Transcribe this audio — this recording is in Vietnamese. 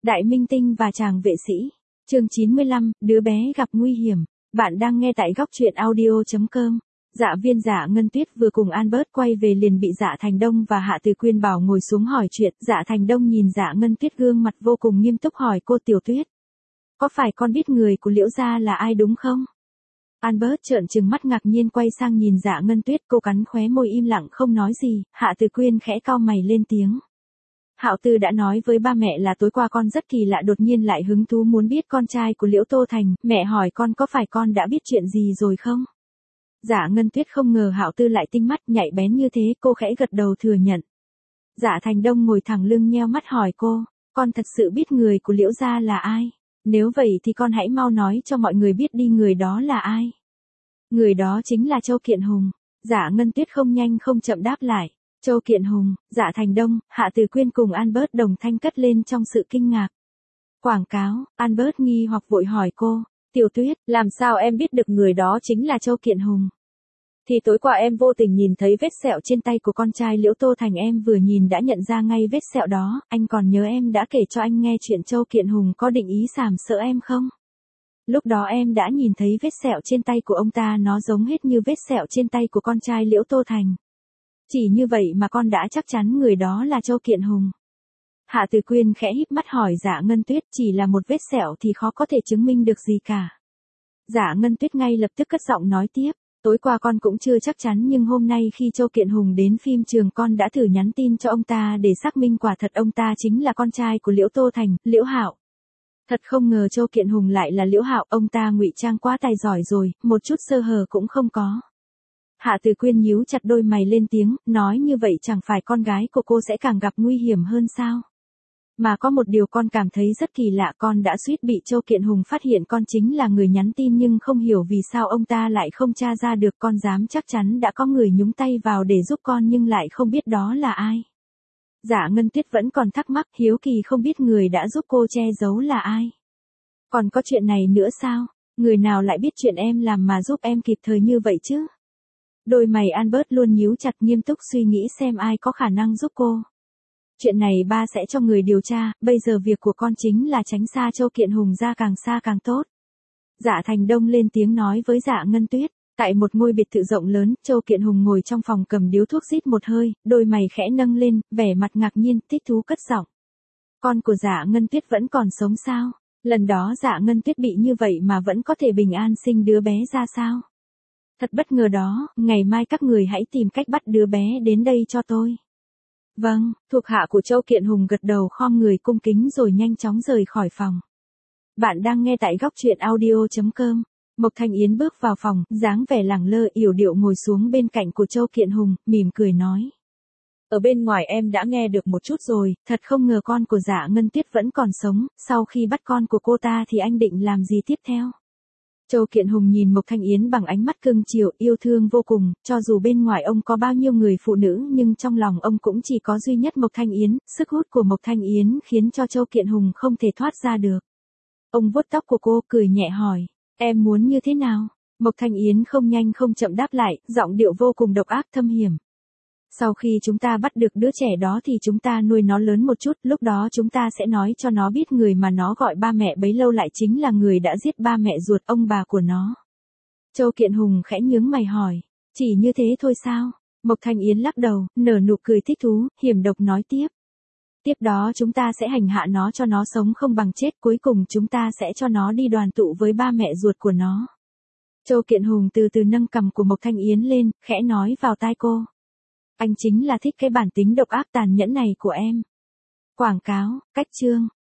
Đại minh tinh và chàng vệ sĩ. Chương 95, đứa bé gặp nguy hiểm. Bạn đang nghe tại góc truyện audio.com. Dạ Viên Dạ Ngân Tuyết vừa cùng Albert quay về liền bị Dạ Thành Đông và Hạ Từ Quyên bảo ngồi xuống hỏi chuyện. Dạ Thành Đông nhìn Dạ Ngân Tuyết gương mặt vô cùng nghiêm túc hỏi cô: Tiểu Tuyết, có phải con biết người của Liễu gia là ai đúng không? Albert trợn trừng mắt ngạc nhiên quay sang nhìn Dạ Ngân Tuyết, cô cắn khóe môi im lặng không nói gì. Hạ Từ Quyên khẽ cau mày lên tiếng. Hạo Tư đã nói với ba mẹ là tối qua con rất kỳ lạ đột nhiên lại hứng thú muốn biết con trai của Liễu Tô Thành, mẹ hỏi con có phải con đã biết chuyện gì rồi không? Dạ Ngân Tuyết không ngờ Hạo Tư lại tinh mắt nhạy bén như thế, cô khẽ gật đầu thừa nhận. Dạ Thành Đông ngồi thẳng lưng nheo mắt hỏi cô, con thật sự biết người của Liễu gia là ai? Nếu vậy thì con hãy mau nói cho mọi người biết đi, người đó là ai? Người đó chính là Châu Kiện Hùng. Dạ Ngân Tuyết không nhanh không chậm đáp lại. Châu Kiện Hùng. Dạ Thành Đông, Hạ Từ Quyên cùng Albert đồng thanh cất lên trong sự kinh ngạc. Quảng cáo. Albert nghi hoặc vội hỏi cô, Tiểu Tuyết, làm sao em biết được người đó chính là Châu Kiện Hùng? Thì tối qua em vô tình nhìn thấy vết sẹo trên tay của con trai Liễu Tô Thành, em vừa nhìn đã nhận ra ngay vết sẹo đó. Anh còn nhớ em đã kể cho anh nghe chuyện Châu Kiện Hùng có định ý sàm sỡ em không? Lúc đó em đã nhìn thấy vết sẹo trên tay của ông ta, nó giống hết như vết sẹo trên tay của con trai Liễu Tô Thành. Chỉ như vậy mà con đã chắc chắn người đó là Châu Kiện Hùng. Hạ Từ Quyên khẽ híp mắt hỏi Dạ Ngân Tuyết, chỉ là một vết sẹo thì khó có thể chứng minh được gì cả. Dạ Ngân Tuyết ngay lập tức cất giọng nói tiếp, tối qua con cũng chưa chắc chắn nhưng hôm nay khi Châu Kiện Hùng đến phim trường con đã thử nhắn tin cho ông ta để xác minh quả thật ông ta chính là con trai của Liễu Tô Thành, Liễu Hạo. Thật không ngờ Châu Kiện Hùng lại là Liễu Hạo, ông ta ngụy trang quá tài giỏi rồi, một chút sơ hở cũng không có. Hạ Từ Quyên nhíu chặt đôi mày lên tiếng, nói như vậy chẳng phải con gái của cô sẽ càng gặp nguy hiểm hơn sao? Mà có một điều con cảm thấy rất kỳ lạ, con đã suýt bị Châu Kiện Hùng phát hiện con chính là người nhắn tin nhưng không hiểu vì sao ông ta lại không tra ra được, con dám chắc chắn đã có người nhúng tay vào để giúp con nhưng lại không biết đó là ai. Dạ Ngân Tuyết vẫn còn thắc mắc, hiếu kỳ không biết người đã giúp cô che giấu là ai. Còn có chuyện này nữa sao? Người nào lại biết chuyện em làm mà giúp em kịp thời như vậy chứ? Đôi mày Albert luôn nhíu chặt nghiêm túc suy nghĩ xem ai có khả năng giúp cô. Chuyện này ba sẽ cho người điều tra, bây giờ việc của con chính là tránh xa Châu Kiện Hùng ra càng xa càng tốt. Dạ Thành Đông lên tiếng nói với Dạ Ngân Tuyết. Tại một ngôi biệt thự rộng lớn, Châu Kiện Hùng ngồi trong phòng cầm điếu thuốc rít một hơi, đôi mày khẽ nâng lên, vẻ mặt ngạc nhiên, thích thú cất giọng. Con của Dạ Ngân Tuyết vẫn còn sống sao? Lần đó Dạ Ngân Tuyết bị như vậy mà vẫn có thể bình an sinh đứa bé ra sao? Thật bất ngờ đó, ngày mai các người hãy tìm cách bắt đứa bé đến đây cho tôi. Vâng, thuộc hạ của Châu Kiện Hùng gật đầu khom người cung kính rồi nhanh chóng rời khỏi phòng. Bạn đang nghe tại góc truyện audio.com. Mộc Thanh Yến bước vào phòng, dáng vẻ lẳng lơ yểu điệu ngồi xuống bên cạnh của Châu Kiện Hùng, mỉm cười nói. Ở bên ngoài em đã nghe được một chút rồi, thật không ngờ con của Dạ Ngân Tuyết vẫn còn sống, sau khi bắt con của cô ta thì anh định làm gì tiếp theo? Châu Kiện Hùng nhìn Mộc Thanh Yến bằng ánh mắt cưng chiều, yêu thương vô cùng, cho dù bên ngoài ông có bao nhiêu người phụ nữ nhưng trong lòng ông cũng chỉ có duy nhất Mộc Thanh Yến, sức hút của Mộc Thanh Yến khiến cho Châu Kiện Hùng không thể thoát ra được. Ông vuốt tóc của cô, cười nhẹ hỏi, em muốn như thế nào? Mộc Thanh Yến không nhanh không chậm đáp lại, giọng điệu vô cùng độc ác thâm hiểm. Sau khi chúng ta bắt được đứa trẻ đó thì chúng ta nuôi nó lớn một chút, lúc đó chúng ta sẽ nói cho nó biết người mà nó gọi ba mẹ bấy lâu lại chính là người đã giết ba mẹ ruột ông bà của nó. Châu Kiện Hùng khẽ nhướng mày hỏi, chỉ như thế thôi sao? Mộc Thanh Yến lắc đầu, nở nụ cười thích thú, hiểm độc nói tiếp. Tiếp đó chúng ta sẽ hành hạ nó cho nó sống không bằng chết, cuối cùng chúng ta sẽ cho nó đi đoàn tụ với ba mẹ ruột của nó. Châu Kiện Hùng từ từ nâng cằm của Mộc Thanh Yến lên, khẽ nói vào tai cô. Anh chính là thích cái bản tính độc ác tàn nhẫn này của em. Quảng cáo, cách chương.